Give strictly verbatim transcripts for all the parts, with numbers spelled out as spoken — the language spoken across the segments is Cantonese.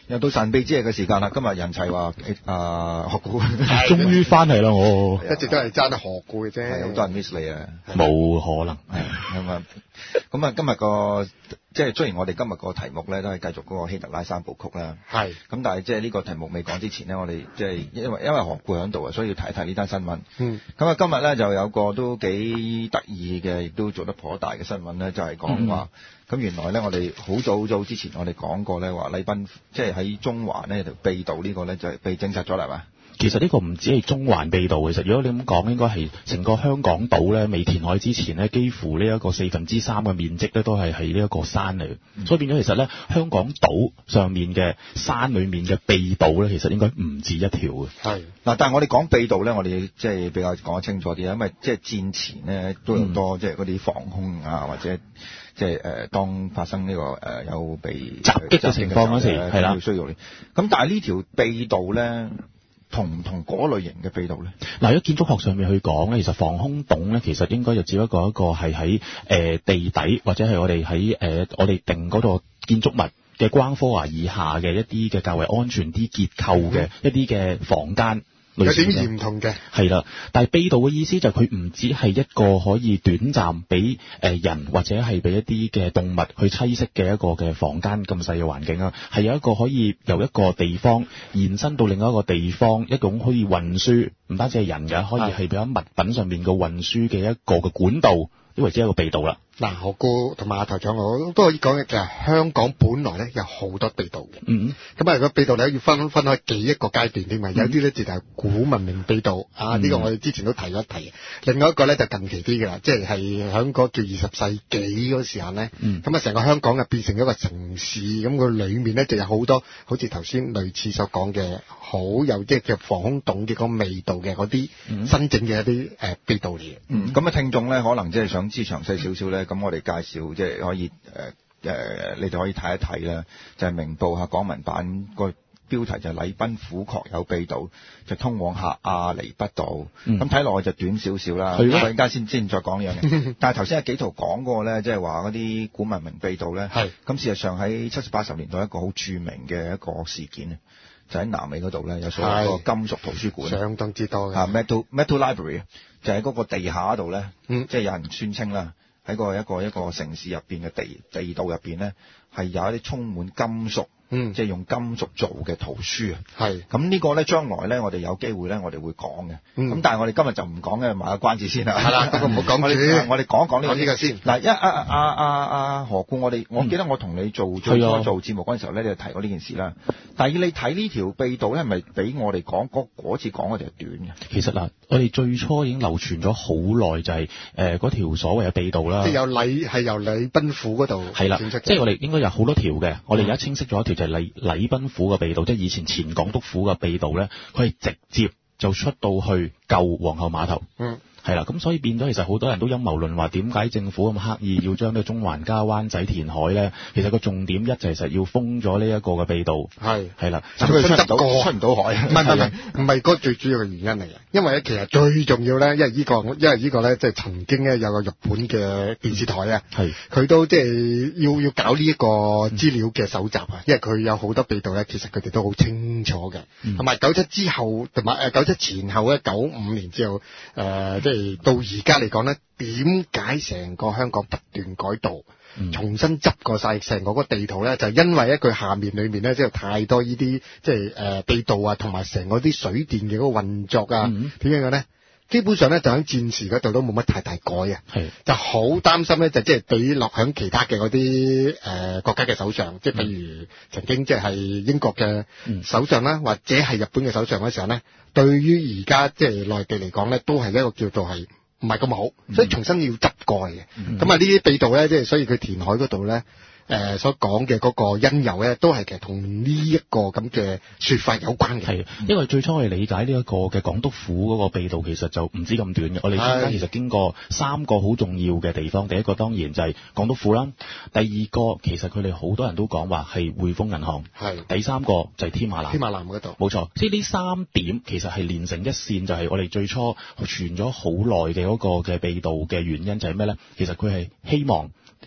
又到神秘之夜嘅時間啦！今日人齊話誒學估， 終於翻嚟啦！我一直都係爭得學估嘅啫， 係好多人 miss 你啊！ 冇可能係咁啊！咁啊，今日個即係雖然我哋今日個題目咧都係繼續嗰個希特拉三部曲啦， 係咁，但係即係呢個題目未講之前呢，我哋即係因為因為學估喺度啊，所以要提一提呢單新聞。 嗯， 咁啊，今日咧就有個都幾得意嘅，亦都做得頗大嘅新聞咧，就係講話。嗯咁原來咧，我哋好早好早之前，我哋講過咧，話禮賓即係喺中環呢條秘道呢個咧就係被證實咗啦，係嘛？ 其實呢個唔止係中環秘道，其實如果你咁講，應該係成個香港島咧未填海之前呢，幾乎呢一個四分之三嘅面積咧都係喺呢一個山嚟，嗯、所以變咗其實咧香港島上面嘅山裡面嘅秘道咧，其實應該唔止一條嘅。係嗱，但係我哋講秘道咧，我哋即係比較講得清楚啲，因為即係戰前呢都有多、嗯、即係嗰啲防空啊或者。即係誒、呃，當發生呢、這個誒、呃、有被襲擊嘅情況嗰時，係啦， 需要你。咁但係呢條秘道咧，同唔同嗰類型嘅秘道咧？ 嗱，喺建築學上面去講咧，其實防空洞咧，其實應該就只不過一個係喺誒地底或者係我哋喺誒我哋定嗰個建築物嘅關科啊以下嘅一啲嘅較為安全啲結構嘅一啲嘅房間。 有點唔同嘅， 係啦，但係秘道嘅意思就係佢唔止係一個可以短暫俾誒人或者係俾一啲嘅動物去棲息嘅一個嘅房間咁細嘅環境啊，係有一個可以由一個地方延伸到另一個地方，一種可以運輸，唔單止係人嘅，可以係比較物品上面嘅運輸嘅一個嘅管道，呢為之一個秘道啦。 嗱，學估同埋阿台長我都可以講嘅，其實香港本來咧有好多秘道嘅，嗯，咁啊個秘道咧要分分開幾一個階段添嘛，有啲咧就係古文明秘道、嗯、啊，呢、這個我哋之前都提一提，另外一個咧就近期啲嘅啦，即係係響嗰叫二十世紀嗰時候咧，咁啊成個香港啊變成一個城市，咁佢裏面咧就有好多好似頭先類似所講嘅好有即係叫防空洞嘅嗰個味道嘅嗰啲新整嘅一啲誒秘道嚟嘅， 嗯，咁啊聽眾咧可能即係想知詳細少少咧。咁我哋介紹即係可以誒誒、呃，你哋可以睇一睇啦。就係、是、明報嚇港聞版個標題就係禮賓府確有秘道，就通往下亞厘畢道。咁睇落去就短少少啦。係啊，陣間先先再講呢樣嘢。但係頭先阿紀陶講過咧，即係話嗰啲古文明秘道咧。係。咁事實上喺七十八十年代一個好著名嘅一個事件啊，就喺南美嗰度咧，有所謂個金屬圖書館， 相當之多嘅。 啊 ，Metal Metal Library 就喺嗰個地下嗰度咧，嗯，即係有人宣稱啦。喺個一個一個城市入邊嘅地地道入邊咧，係有一啲充滿金屬，嗯，即係用金屬做嘅圖書啊。係咁呢個咧，將來咧，我哋有機會咧，我哋會講嘅。咁、嗯、但係我哋今日就唔講嘅，賣個關子先啦。係啦，不過唔好講住。我哋講一講呢個呢個先。嗱，一阿阿阿阿何故，我哋我記得我同你做、嗯、最初做節目嗰陣時候咧，你就提過呢件事啦。但係你睇呢條秘道咧，係咪比我哋講嗰嗰次講嘅就係短嘅？其實嗱，我哋最初已經流傳咗好耐，就係誒嗰條所謂嘅秘道啦。即係有禮係由禮賓府嗰度係啦，即係我哋應該有好多條嘅。我哋而家清晰咗一條就係禮禮賓府嘅秘道，即係以前前港督府嘅秘道咧，佢係直接就出到去舊皇后碼頭。嗯。係啦，咁所以變咗，其實好多人都陰謀論話，點解政府咁刻意要將呢個中環加灣仔填海咧？其實個重點一就係實要封咗呢一個嘅秘道。係係啦，佢出唔到出唔到海。唔係唔係唔係，嗰個最主要嘅原因嚟嘅。因為咧，其實最重要咧，因為呢個，因為呢個咧，即係曾經咧有個日本嘅電視台啊，係佢都即係要要搞呢一個資料嘅搜集啊，因為佢有好多秘道咧，其實佢哋都好清楚嘅。同埋九七之後，同埋誒九七前後咧，九五年之後誒。呃即係到而家嚟講咧，點解成個香港不斷改道，嗯、重新執過晒成個個地圖咧？就係、因為一佢下面裏面咧，即係太多呢啲即係誒秘道啊，同埋成個啲水電嘅嗰個運作啊，點、嗯、樣嘅咧？基本上咧就喺戰時嗰度都冇乜太大改啊，就好擔心咧，就即係俾落響其他嘅嗰啲誒國家嘅手上，即係譬如曾經即係英國嘅首相啦，或者係日本嘅首相嗰時候咧，對於而家即係內地嚟講咧，都係一個叫做係唔係咁好，所以重新要執過嘅。咁、嗯、啊呢啲秘道咧，即係所以佢填海嗰度咧。誒、呃、所講嘅嗰個因由咧，都係其實同呢一個咁嘅說法有關嘅。係，因為最初我哋理解呢一個嘅港督府嗰個秘道，其實就唔止咁短嘅。我哋中間其實經過三個好重要嘅地方，第一個當然就係港督府啦，第二個其實佢哋好多人都講話係匯豐銀行，係，第三個就係添馬艦。添馬艦嗰度，冇錯。即係呢三點其實係連成一線，就係我哋最初傳咗好耐嘅嗰個嘅秘道嘅原因就係咩咧？其實佢係希望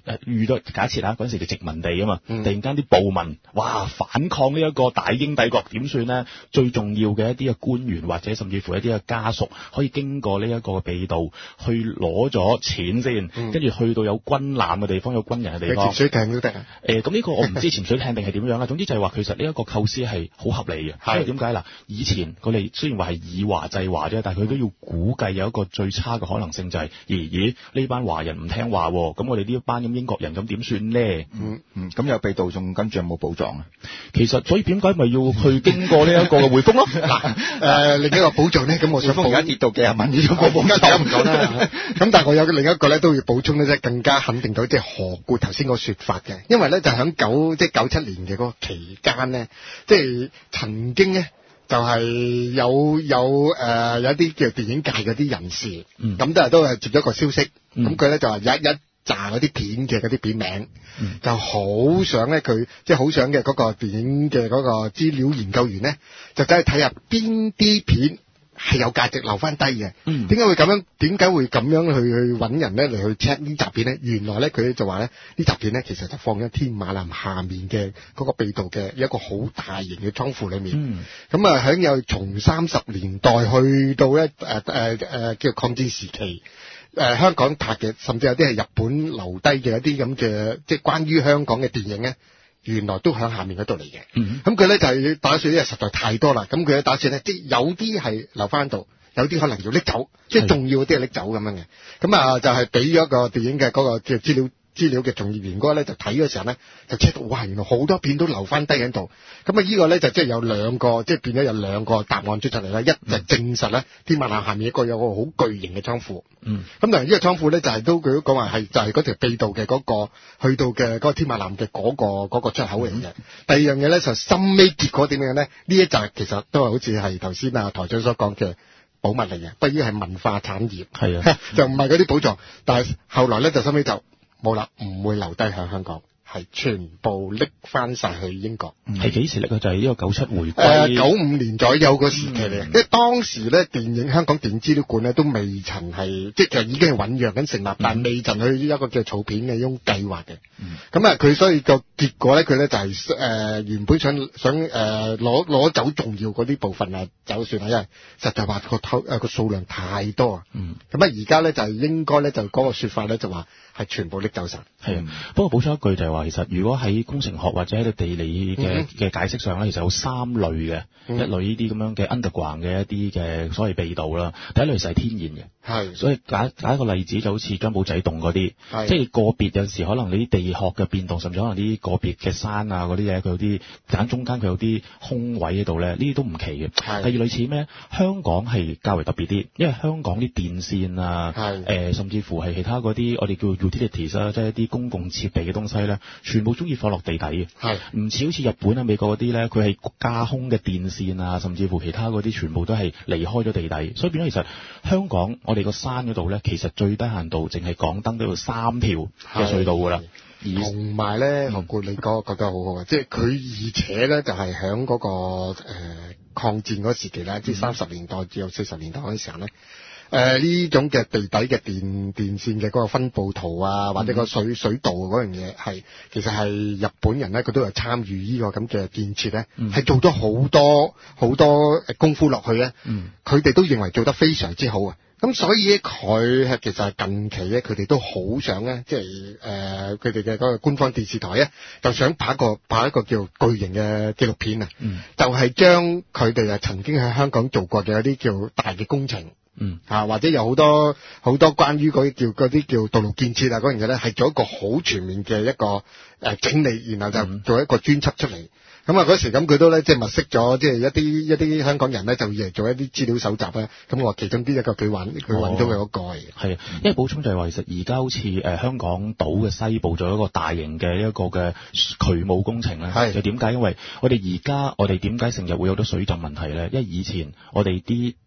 遇到假設啊，嗰陣時就殖民地啊嘛， 嗯、 突然間啲暴民哇反抗呢一個大英帝國點算咧？最重要嘅一啲嘅官員或者甚至乎一啲嘅家屬，可以經過呢一個秘道去攞咗錢先，跟住、嗯、去到有軍艦嘅地方、有軍人嘅地方， 潛水艇都得啊。 誒、呃，咁呢個我唔知潛水艇定係點樣啦。總之就係話其實呢一個構思係好合理嘅，因為點解嗱？以前佢哋雖然話係以華制華啫，但係佢都要估計有一個最差嘅可能性就係、是，咦咦呢班華人唔聽話，咁我哋呢一班咁英國人咁點算咧？ 嗯嗯，咁有秘道仲跟住有冇寶藏啊？ 其實所以點解咪要去經過呢一個嘅匯豐咯？嗱， 誒另一個寶藏咧，咁我想而家跌到幾廿蚊呢種寶藏， 而家唔講啦。咁但係我有另一個咧都要補充咧，即係更加肯定到即係何故頭先個説法嘅，因為咧就喺九即係九七年嘅嗰個期間咧，即係曾經咧。就係有有誒、呃、有一啲叫電影界嗰啲人士，咁、嗯、都係都係接咗個消息，咁佢咧就話有一一紮嗰啲片嘅嗰啲片名，嗯、就好想咧佢即係好想嘅嗰個電影嘅嗰個資料研究員咧，就走去睇下邊啲片係有價值留翻低嘅。點解、嗯、會咁樣？點解會咁樣去去揾人咧嚟去 check 呢集片咧？原來咧佢就話咧呢集片咧其實就放喺天馬南下面嘅嗰個秘道嘅一個好大型嘅倉庫裏面。咁啊喺有從三十年代去到咧誒誒誒叫抗戰時期誒、呃、香港拍嘅，甚至有啲係日本留低嘅一啲咁嘅即係關於香港嘅電影咧。原來都喺下面嗰度嚟嘅，咁佢咧就係打算，因為實在太多啦，咁佢咧打算咧，即係有啲係留翻度，有啲可能要拎走，即係重要嗰啲係拎走咁樣嘅，咁啊就係俾咗個電影嘅嗰個叫資料資料嘅從業員嗰個咧就睇嘅時候咧，就 check 到哇，原來好多片都留翻低喺度，咁啊呢個咧就即係有兩個，即係變咗有兩個答案出出嚟啦，一就證實咧天馬南下面一個有個好巨型嘅倉庫。嗯，咁但係呢個倉庫咧就係、是、都佢都講話係就係嗰條秘道嘅嗰、那個去到嘅嗰個天馬南嘅嗰、那個嗰、那個出口嚟嘅。嗯、第二樣嘢咧就深尾結果點樣咧？呢一集其實都係好似係頭先啊台長所講嘅寶物嚟嘅，不過係文化產業，係啊，就唔係嗰啲寶藏。但係後來咧就深尾就冇啦，唔會留低喺香港。係全部拎翻晒去英國， 係幾、嗯、時拎啊？就係、是、呢個九七回歸， 誒九五年左右個時期嚟，嗯、因為當時咧電影香港電影資料館咧都未曾係，即係其實已經係醞釀緊成立，嗯、但未曾去一個叫儲片嘅一種計劃嘅。咁啊、嗯，佢所以個結果咧，佢咧就係、是、誒、呃、原本想想誒攞攞走重要嗰啲部分啊，走算啦，因為實在話個偷誒個數量太多啊。咁啊而家咧就係應該咧就嗰個説法咧就話係全部拎走晒。係啊， 不過補充一句就係話。其實如果喺工程學或者喺個地理嘅嘅解釋上咧，其實有三類嘅，嗯、一類呢啲咁樣嘅 underground 嘅一啲嘅所謂秘道啦。第一類就係天然嘅，係是，所以假假一個例子就好似張寶仔洞嗰啲，是即係個別有時可能你啲地殼嘅變動，甚至可能啲個別嘅山啊嗰啲嘢，佢有啲揀中間佢有啲空位喺度咧，呢啲都唔奇嘅。是第二類似咩？香港係較為特別啲，因為香港啲電線啊，誒是、呃、甚至乎係其他嗰啲我哋叫 utilities 啊，即係一啲公共設備嘅東西咧。全部中意放落地底嘅，係唔似好似日本啊、美國嗰啲咧，佢係架空嘅電線啊，甚至乎其他嗰啲全部都係離開咗地底，所以變咗其實香港我哋個山嗰度咧，其實最低限度淨係港燈都要三條嘅隧道噶啦， 同埋咧，何故你講覺得好好啊？即係佢而且咧就係響嗰個誒、呃、抗戰嗰時期咧，即係三十年代至到四十年代嗰陣時候咧。誒呢、呃、種嘅地底嘅電電線嘅嗰個分佈圖啊，或者個水水道嗰樣嘢係其實係日本人咧，佢都有參與呢個咁嘅建設咧，係、嗯、做咗好多好多功夫落去咧。佢哋、嗯、都認為做得非常之好啊！咁所以佢係其實係近期咧，佢哋都好想咧，即係誒佢哋嘅嗰個官方電視台咧，就想拍一個拍一個叫巨型嘅紀錄片啊！嗯、就係將佢哋啊曾經喺香港做過嘅一啲叫大嘅工程。嗯，啊，或者有好多好多關於嗰啲叫嗰啲叫道路建設啊嗰樣嘢咧，係做一個好全面嘅一個誒、呃、整理，然後就做一個專輯出嚟。咁啊嗰時咁佢都咧即係物色咗即係一啲一啲香港人咧就嚟做一啲資料搜集咧。咁我其中啲一個佢揾佢揾到嘅嗰個係。係啊、哦，因為補充就係話其實而家好似誒、呃、香港島嘅西部做一個大型嘅一個嘅渠務工程咧。係是。就點解？因為我哋而家我哋點解成日會有啲水浸問題咧？因為以前我哋啲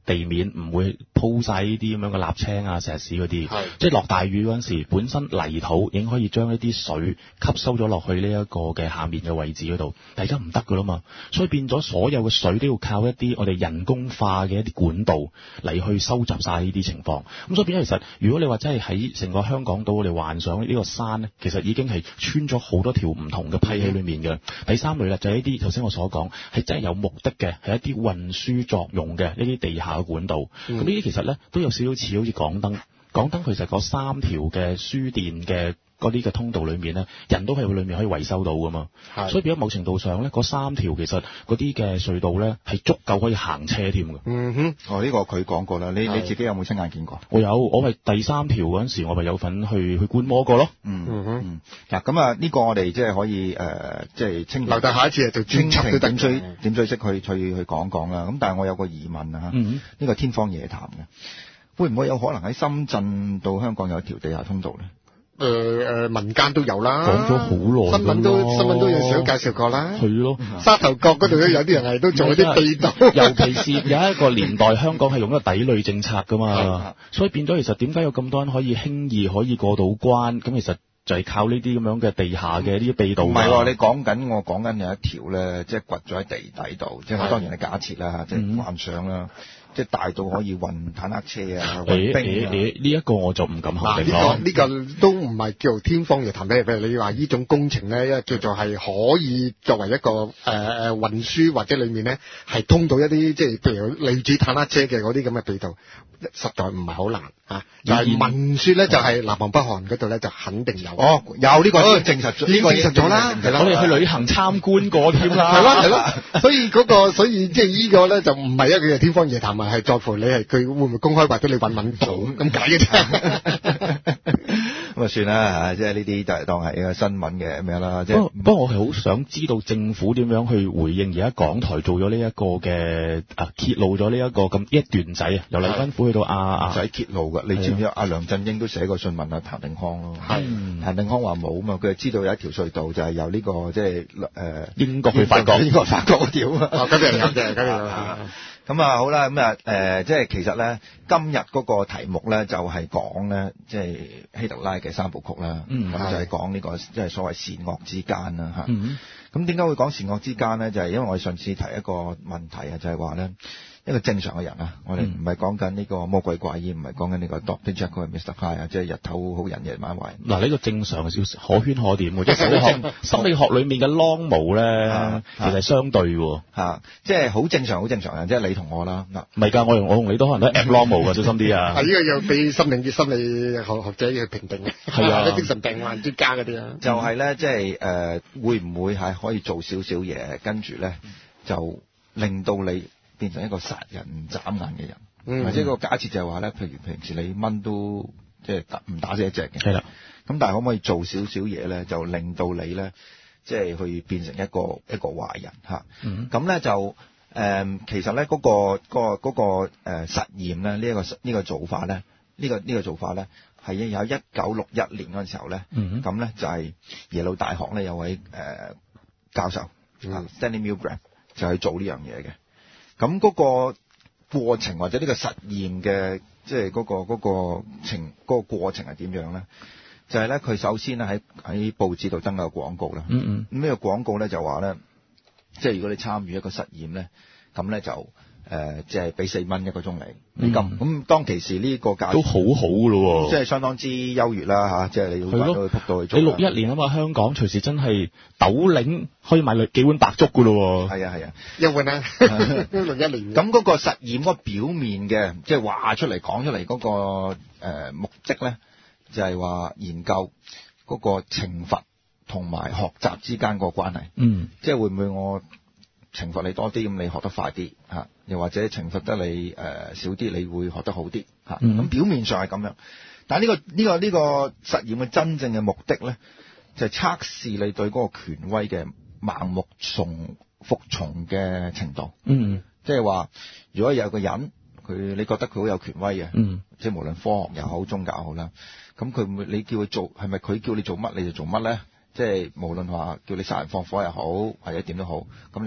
地面唔會鋪晒呢啲咁樣嘅瀝青啊、石屎嗰啲，即係落大雨嗰陣時，本身泥土已經可以將一啲水吸收咗落去呢一個嘅下面嘅位置嗰度，但係而家唔得噶啦嘛，所以變咗所有嘅水都要靠一啲我哋人工化嘅一啲管道嚟去收集晒呢啲情況。咁所以變咗其實，如果你話真係喺成個香港島，我哋幻想呢個山咧，其實已經係穿咗好多條唔同嘅批喺裏面嘅。第三類啦，就係一啲頭先我所講係真係有目的嘅，係一啲運輸作用嘅呢啲地下嘅管道。咁呢啲其實咧都有少少似好似港燈，港燈其實嗰三條嘅輸電嘅嗰啲嘅通道裏面咧，人都係裏面可以維修到噶嘛。所以變咗某程度上咧，嗰三條其實嗰啲嘅隧道咧係足夠可以行車添嘅。 嗯哼， 哦呢、這個佢講過啦，你你自己有冇親眼見過？ 我有，我係第三條嗰陣時，我咪有份去去觀摩過咯。 嗯嗯嗯。嗱咁啊，呢個我哋即係可以誒，即係清留待下一次就專輯都點追點追識去去去講講啦。咁但係我有個疑問啊，呢、嗯、個天方夜譚嘅，會唔會有可能喺深圳到香港有一條地下通道咧？ 誒、呃、誒，民間都有啦， 講咗好耐， 新聞都新聞都有少介紹過啦。 係咯， 沙頭角嗰度咧有啲人係都做一啲地道， 尤其是有一個年代，香港係用一個抵壘政策噶嘛，所以變咗其實點解有咁多人可以輕易可以過到關？咁其實就係靠呢啲咁樣嘅地下嘅呢啲地道。唔係喎，你講緊我講緊有一條咧，即係掘咗喺地底度，即係當然係假設啦，即係幻想啦。即係大到可以運坦克車啊，運兵啊！ 呢一、這個我就唔敢肯定咯。呢、這個呢、這個都唔係叫做天方夜譚，譬如你話呢種工程咧，因為叫做係可以作為一個誒誒、呃、運輸或者裡面咧係通到一啲即係譬如類似坦克車嘅嗰啲咁嘅地道，實在唔係好難啊。但係聞説咧就係南韓北韓嗰度咧就肯定有。 哦，有呢、這個都證實咗，呢、這個證實咗啦。 我哋去旅行參觀過添啦。 係咯係咯，所以嗰、那個所以即係呢個咧就唔係一個天方夜譚啊。係在乎你係佢會唔會公開或者你揾揾到咁解嘅啫。 咁啊算啦嚇，即係呢啲就係當係一個新聞嘅咩啦。即係不過不過我係好想知道政府點樣去回應而家港台做咗呢一個嘅啊揭露咗呢一個咁一段仔啊，由禮賓府去到啊啊， 唔使揭露㗎。你知唔知阿梁振英都寫過信問阿譚定康咯？係譚定康話冇啊嘛，佢係知道有一條隧道就係由呢個即係誒英國去法國， 英國法國嗰條啊。 哦，咁樣咁樣咁樣。 咁啊好啦，咁啊誒，即係其實咧，今日嗰個題目咧就係講咧，即係希特拉嘅三部曲啦。嗯，咁就係講呢個即係所謂善惡之間啦嚇。嗯，咁點解會講善惡之間咧？就係因為我哋上次提一個問題啊，就係話咧。一個正常嘅人啊，我哋唔係講緊呢個魔鬼怪醫，唔係講緊呢個 Doctor Jekyll and Mister Hyde 啊，即係日頭好人夜晚壞。 嗱，呢個正常嘅少可圈可點嘅，即係心理學心理學裏面嘅 normal 咧，其實係相對喎嚇，即係好正常，好正常人，即係你同我啦。嗱， 唔係㗎，我我同你都可能都 abnormal 嘅，小心啲啊。 係呢個要俾心理心理學學者去評定嘅， 係啊， 啲精神病患專家嗰啲啊。 就係咧，即係誒，會唔會係可以做少少嘢，跟住咧就令到你變成一個殺人唔眨眼嘅人，嗯、或者個假設就係話咧，譬如平時你蚊都即係唔打死一隻嘅， 係啦。 咁但係可唔可以做少少嘢咧，就令到你咧，即係去變成一個一個壞人嚇？咁咧、嗯、就誒、呃，其實咧嗰、嗰個、嗰個嗰、嗰個誒實驗咧，呢、呢、一個呢、呢個做法咧，呢、呢個呢、呢個做法咧係有一九六一年嗰陣時候咧，咁咧、嗯、就係耶魯大學咧有位誒、呃、教授、嗯、Stanley Milgram 就去做呢樣嘢嘅。咁嗰個過程或者呢個實驗嘅，即係嗰個嗰個情嗰個過程係點樣咧？就係咧，佢首先咧喺喺報紙度登個廣告啦。嗯嗯。咁呢個廣告咧就話咧，即係如果你參與一個實驗咧，咁咧就誒即係俾四蚊一個鐘嚟美金。咁當其時呢個價都好好噶咯， 即係相當之優越啦嚇。即係你要揾到去撲到去做。 你六一年啊嘛，香港隨時真係斗零可以買幾碗白粥噶咯。 係啊係啊， 一碗啊，六一年。 咁嗰個實驗嗰個表面嘅，即係話出嚟講出嚟嗰個誒目的咧，就係話研究嗰個懲罰同埋學習之間個關係。嗯，即係會唔會我懲罰你多啲，咁你學得快啲嚇？又或者懲罰得你誒、呃、少啲，你會學得好啲嚇？咁、嗯、表面上係咁樣，但係、呢、呢個呢、呢個呢、呢個實驗嘅真正嘅目的咧，就係、是、測試你對嗰個權威嘅盲目從服從嘅程度。嗯，即係話，如果有個人佢你覺得佢好有權威嘅，嗯，即係無論科學又好宗教又好啦，咁佢會你叫佢做係咪佢叫你做乜你就做乜咧？即係無論話叫你殺人放火又好，或者點都好，咁你咪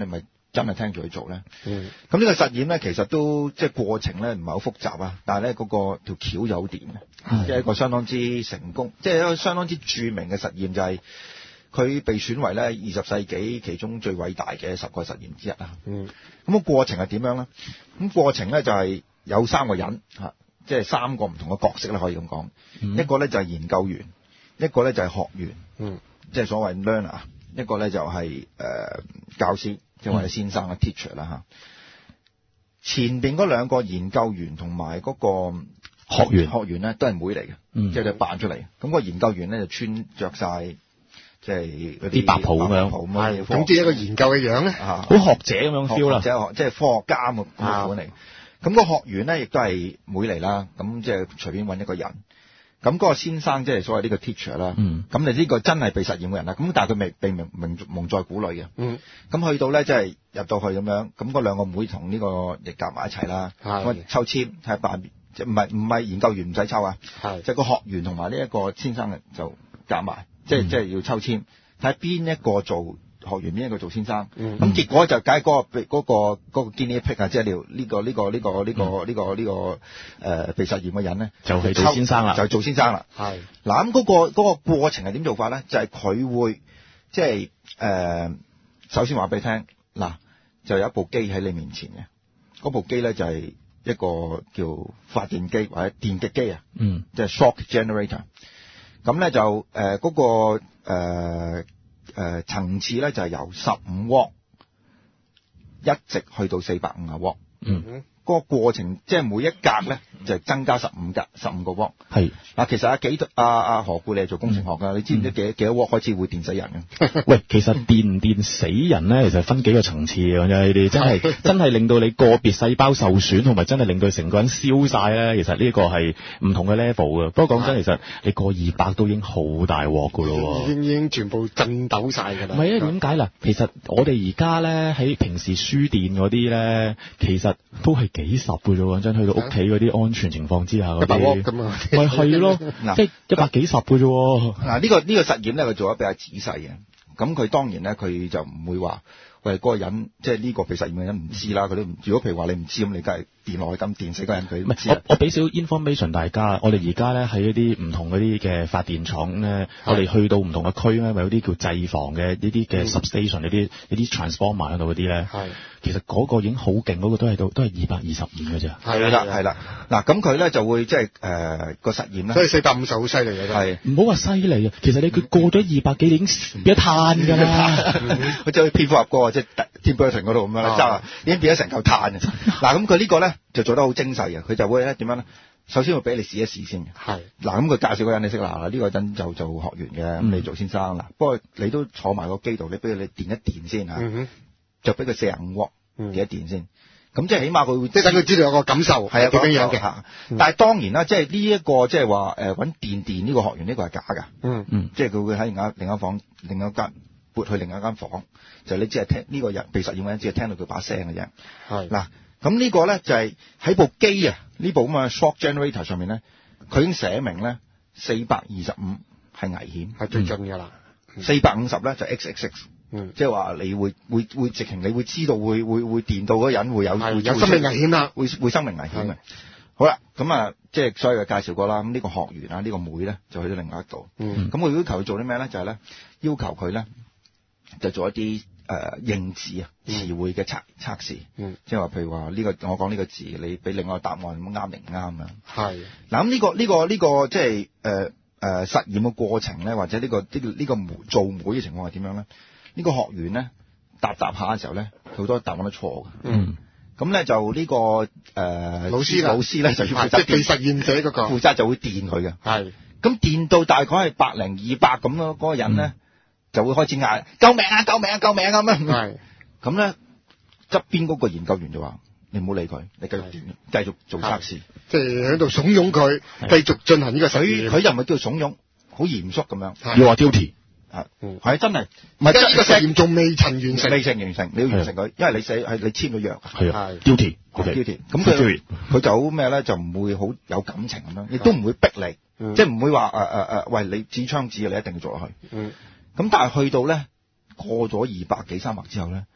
真係聽住去做咧？ 嗯。 咁呢個實驗咧，其實都即係過程咧唔係好複雜啊，但係咧嗰個條橋有掂嘅，即係一個相當之成功，即係一個相當之著名嘅實驗，就係佢被選為咧二十世紀其中最偉大嘅十個實驗之一啊。 嗯。 咁個過程係點樣咧？咁過程咧就係有三個人嚇，即係三個唔同嘅角色咧，可以咁講。 嗯、 一個咧就係研究員，一個咧就係學員， 嗯， 即係所謂 learner，一個咧就係、是、誒、呃、教師，即係或者先生嘅 teacher 啦嚇。前邊嗰兩個研究員同埋嗰個學員學員咧都係妹嚟嘅， 嗯、 即係佢扮出嚟。咁、那個研究員咧就穿着晒即係嗰啲白袍咁樣， 係總之一個研究嘅樣咧， 好學者咁樣 feel 啦， 即係即係科學家咁嘅款嚟。咁、那個學員咧亦都係妹嚟啦，咁即係隨便揾一個人。咁、那、嗰個先生即係所謂呢個 teacher 啦，咁、嗯、你呢個真係被實驗嘅人啦。咁但係佢未並明明蒙在鼓裏嘅。咁、嗯、去到咧即係入到去咁樣，咁嗰兩個妹同呢個亦夾埋一齊啦。咁抽籤睇下扮，即係唔係唔係研究員唔使抽啊，就係個學員同埋呢一個先生就夾埋，即係即係要抽籤睇下邊一個做學員，邊一個做先生。咁、嗯、結果就解嗰、那個嗰、那個嗰、那個 guinea pig 啊，即係呢個呢、這個呢、這個呢、這個呢、這個呢、這個誒、呃、被實驗嘅人咧， 就係做先生啦， 就做先生啦。係嗱咁嗰個嗰、那個過程係點做法咧？就係、是、佢會即係誒，首先話俾你聽嗱，就有一部機喺你面前嘅，嗰部機咧就係、是、一個叫發電機或者電極機啊，嗯，即、就、係、是、shock generator。咁咧就誒嗰、呃那個誒。呃誒、呃，層次咧就係、是、由十五瓦一直去到四百五十瓦，嗯，嗰、那個過程即係每一格咧就係、是、增加十五格，十五個瓦。係嗱，其實阿幾阿阿何故你係做工程學噶、嗯，你知唔知幾幾多瓦開始會電死人嘅？ 喂，其實電唔電死人咧，其實分幾個層次嘅，呢啲真係真係令到你個別細胞受損，同埋真係令到成個人燒晒咧。其實呢個係唔同嘅 level 嘅。不過講真，其實你過二百都已經好大鑊噶咯， 已經已經全部震抖晒噶啦。 唔係啊，點解啦？其實我哋而家咧喺平時輸電嗰啲咧，其實都係幾十嘅啫。講真，去到屋企嗰啲安全情況之下嗰啲，一百瓦咁啊，咪係咯，即係一百幾十嘅啫。 嗱，呢個呢個實驗咧，佢做得比較仔細嘅。咁佢當然咧，佢就唔會話喂嗰個人，即係呢個被實驗嘅人唔知啦。佢都唔，如果譬如話你唔知咁，你梗係電落去咁電死個人，佢唔知。 我我俾少 information 大家，我哋而家咧喺一啲唔同嗰啲嘅發電廠咧，我哋去到唔同嘅區咧，咪有啲叫制房嘅呢啲嘅 substation，呢啲呢啲 transformer 喺度嗰啲咧。係。其實嗰個已經好勁，嗰、嗰個都係到都係二百二十五嘅咋。 係啦，係啦。嗱，咁佢咧就會即係誒個實驗咧。 所以四百五十好犀利嘅， 係唔好話犀利啊！其實你佢過咗二百幾，已經變咗碳㗎啦。 佢就去蝙蝠俠嗰個即係 Tim Burton 嗰度咁樣啦，就已經變咗成嚿碳嘅。嗱，咁佢呢個咧就做得好精細嘅，佢就會咧點樣咧？首先會俾你試一試先。係。嗱，咁佢介紹嗰人你識啦，呢、呢個人就做學員嘅，咁、嗯、你做先生啦。不過你都坐埋個機度，你俾佢你電一電先嚇。嗯就俾佢四十五瓦電一電先，咁即係起碼佢會即係等佢知道有個感受係啊點樣樣嘅嚇。 但係當然啦，即係呢一個即係話誒揾電電呢個學員呢個係假㗎。嗯嗯，即係佢會喺另一另一房另一間撥去另一間房，就你只係聽呢、呢個人被實驗嘅人只係聽到佢把聲嘅啫。係嗱，咁呢個咧就係、是、喺部機啊呢部咁嘅 shock generator 上面咧，佢已經寫明咧四百二十五係危險，係最盡㗎啦。四百五十咧就 X X X。嗯，即係話你會會會直情你會知道會會會電到嗰人會有會有生命危險啦， 會會生命危險嘅。好啦，咁啊，即係所以介紹過啦。咁呢個學員啊，呢、呢個妹咧就去咗另外一度。嗯，咁我要求佢做啲咩咧？就係、是、咧要求佢咧就做一啲誒、呃、認字啊詞彙嘅測測試。嗯，即係話譬如話呢、呢個我講呢個字，你俾另外一個答案咁啱定唔啱啊？係。嗱咁呢個呢、呢個呢、呢個即係誒誒實驗嘅過程咧，或者呢、呢個呢、呢個呢、呢個妹做妹嘅情況係點樣咧？呢、這個學員咧答答下嘅時候咧，好多答案都錯嘅。嗯，咁咧就呢、這個誒、呃、老師老師咧就要負責即係實驗者嗰個負責就會電佢嘅。係，咁電到大概係百零二百咁咯，嗰個人咧、嗯、就會開始嗌救命啊救命啊救命啊咁樣。係，咁咧側邊嗰個研究員就話：你唔好理佢，你繼續電，繼續做測試， 即係喺度慫恿佢繼續進行呢個實驗。 佢又唔係叫慫恿，好嚴肅咁樣。 要話 duty。 啊，嗯，係真係， 唔係即係呢個實驗仲未曾完成， 未曾完成，你要完成佢，因為你寫係你簽咗約， 係啊 ，duty，duty， 咁佢佢就咩咧，就唔會好有感情咁樣，亦都唔會逼你，嗯、即係唔會話誒誒誒，喂，你指槍指你一定要做落去，嗯，咁但係去到咧過咗二百幾三百之後咧，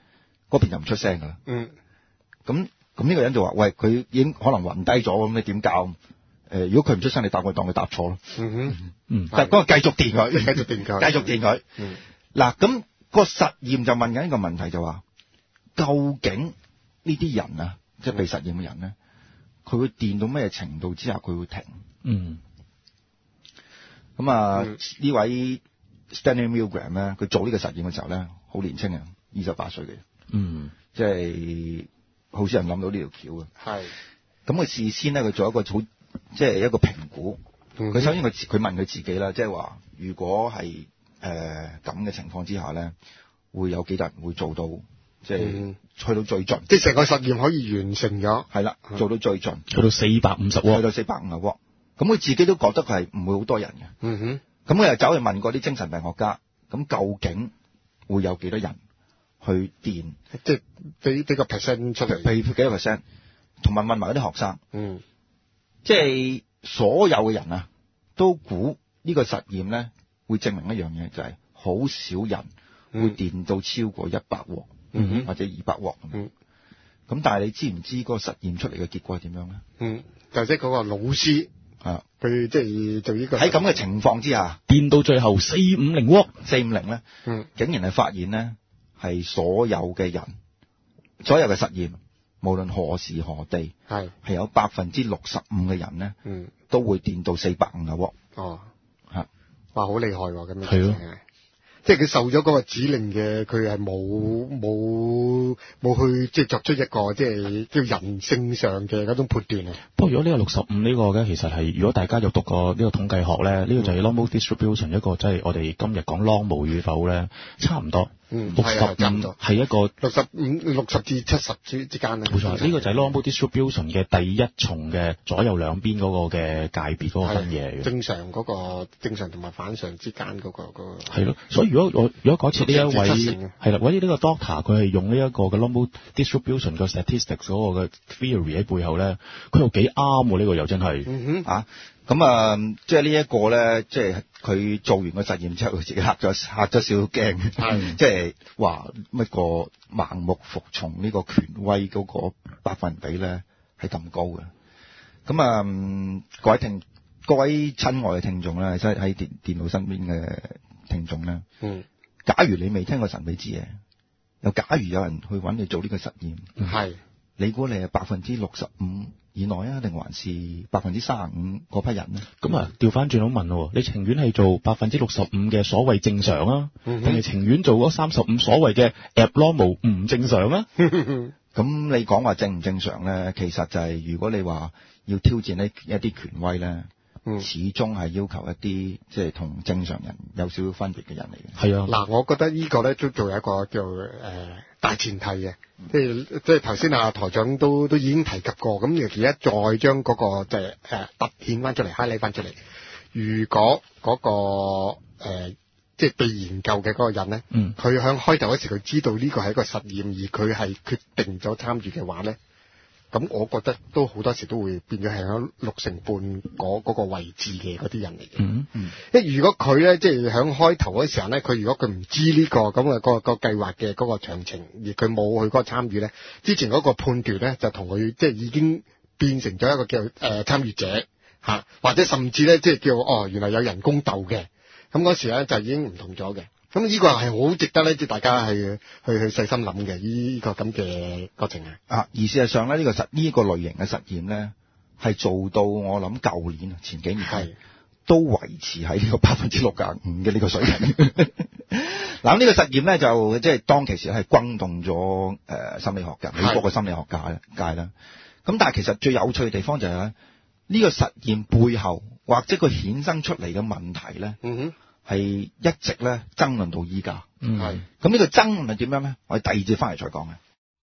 嗰邊就唔出聲噶啦。 嗯。 咁咁呢個人就話：喂，佢已經可能暈低咗，咁你點教？誒、呃，如果佢唔出聲，你答佢當佢答錯咯。 嗯哼。 嗯。但係嗰個繼續電佢， 繼續電佢， 繼續電佢。 嗯。 嗱，咁、個實驗就問緊一個問題就話：究竟呢啲人啊，即係被實驗嘅人咧，佢會電到咩程度之下佢會停？ 嗯。 咁啊，呢、嗯、位 Stanley Milgram 咧，佢做呢個實驗嘅時候咧，好年輕嘅，二十八歲嘅。 嗯。 即係好少人諗到呢條橋嘅。係。咁佢事先咧，佢做一個好，即係一個評估。佢、嗯、首先佢佢問佢自己啦，即係話如果係誒咁嘅情況之下咧，會有幾多人會做到，即係、嗯、去到最盡， 即係成個實驗可以完成咗。 係啦，做到最盡， 去到四百五十瓦， 去到四百五十瓦。咁佢自己都覺得佢係唔會好多人嘅。 嗯哼。咁佢又走去問過啲精神病學家，咁究竟會有幾多人去電？ 即係俾俾個 percent 出嚟， 俾幾多 percent？同埋問埋嗰啲學生。 嗯。即係所有嘅人啊，都估呢個實驗咧會證明一樣嘢，就係、是、好少人會電到超過一百瓦，嗯，或者二百瓦。嗯。咁但係你知唔知嗰個實驗出嚟嘅結果係點樣咧？嗯， 就即係嗰個老師。啊！佢即係做呢個喺咁嘅情況之下， 電到最後四五零瓦， 四五零咧，嗯，竟然係發現咧，係所有嘅人，所有嘅實驗，無論何時何地，係係有百分之六十五嘅人咧，嗯，都會電到四百五十瓦。哦，嚇， 哇，好厲害喎！咁樣係咯。即係佢受咗嗰個指令嘅，佢係冇冇冇去即係作出一個即係叫人性上嘅嗰種判斷啊。 不過如果呢個六十五呢個嘅，其實係如果大家有讀過呢個統計學咧，呢、嗯、個就係 normal distribution 一個即係我哋今日講 normal 與否咧，差唔多。嗯，六十五係一個六十五六十至七十之之間咧。 冇錯，呢、這個就係 normal distribution 嘅第一重嘅左右兩邊嗰個嘅界別嗰個分野嚟嘅。 正常嗰、那個正常同埋反常之間嗰、那個嗰、那個。 係咯，所以如果我如果嗰次呢一位係啦，或者呢個 doctor 佢係用呢一個嘅 normal distribution 嘅 statistics 嗰個嘅 theory 喺背後咧，佢又幾啱喎，呢個又真係。 嗯哼。啊，咁啊，即係呢一個咧，即係佢做完個實驗之後，佢自己嚇咗嚇咗少少驚。係。即係話乜個盲目服從呢個權威嗰個百分比咧係咁高嘅。咁啊，各位聽各位親愛嘅聽眾咧，即係喺電電腦身邊嘅聽眾咧。嗯。假如你未聽過神秘之夜，又假如有人去揾你做呢個實驗，係、嗯、你估你係百分之六十五以內啊，定還是百分之三十五嗰批人呢？ 咁啊，調翻轉咁問咯，你情願係做百分之六十五嘅所謂正常啊，定、嗯、係情願做嗰三十五所謂嘅 abnormal 唔正常啊？ 咁你講話正唔正常咧？其實就係、是、如果你話要挑戰呢一啲權威咧。嗯、始終係要求一啲即係同正常人有少少分別嘅人嚟嘅。 係啊， 嗱，我覺得呢個咧都做有一個叫誒、呃、大前提嘅，即係即係頭先阿台長都都已經提及過，咁而家再將嗰、那個即係誒凸顯翻出嚟 highlight 翻出嚟。如果嗰、那個誒、呃、即係被研究嘅嗰個人咧，嗯，佢響開頭嗰時佢知道呢個係一個實驗，而佢係決定咗參與嘅話咧。咁我覺得都好多時都會變咗係喺六成半嗰嗰個位置嘅嗰啲人嚟嘅。嗯嗯。因為如果佢咧即係喺開頭嗰時候咧，佢如果佢唔知呢個咁嘅個個計劃嘅嗰個詳情，而佢冇去嗰個參與咧，之前嗰個判斷咧就同佢即係已經變成咗一個叫誒參與者嚇，或者甚至咧即係叫哦原來有人工鬥嘅，咁嗰時咧就已經唔同咗嘅。咁呢個係好值得咧，即係大家係去去細心諗嘅呢個咁嘅過程啊！ 啊，而事實上咧，呢、這個實呢、這個類型嘅實驗咧，係做到我諗舊年前幾年係都維持喺呢個百分之六十五嘅呢個水平。嗱，呢個實驗咧就即係當其時係轟動咗誒、呃、心理學界、美國嘅心理學界界啦。咁但係其實最有趣嘅地方就係、是、咧，呢、這個實驗背後或者佢衍生出嚟嘅問題咧。嗯哼。係一直咧爭論到依家，係咁呢個爭論係點樣咧？我哋第二節翻嚟再講嘅。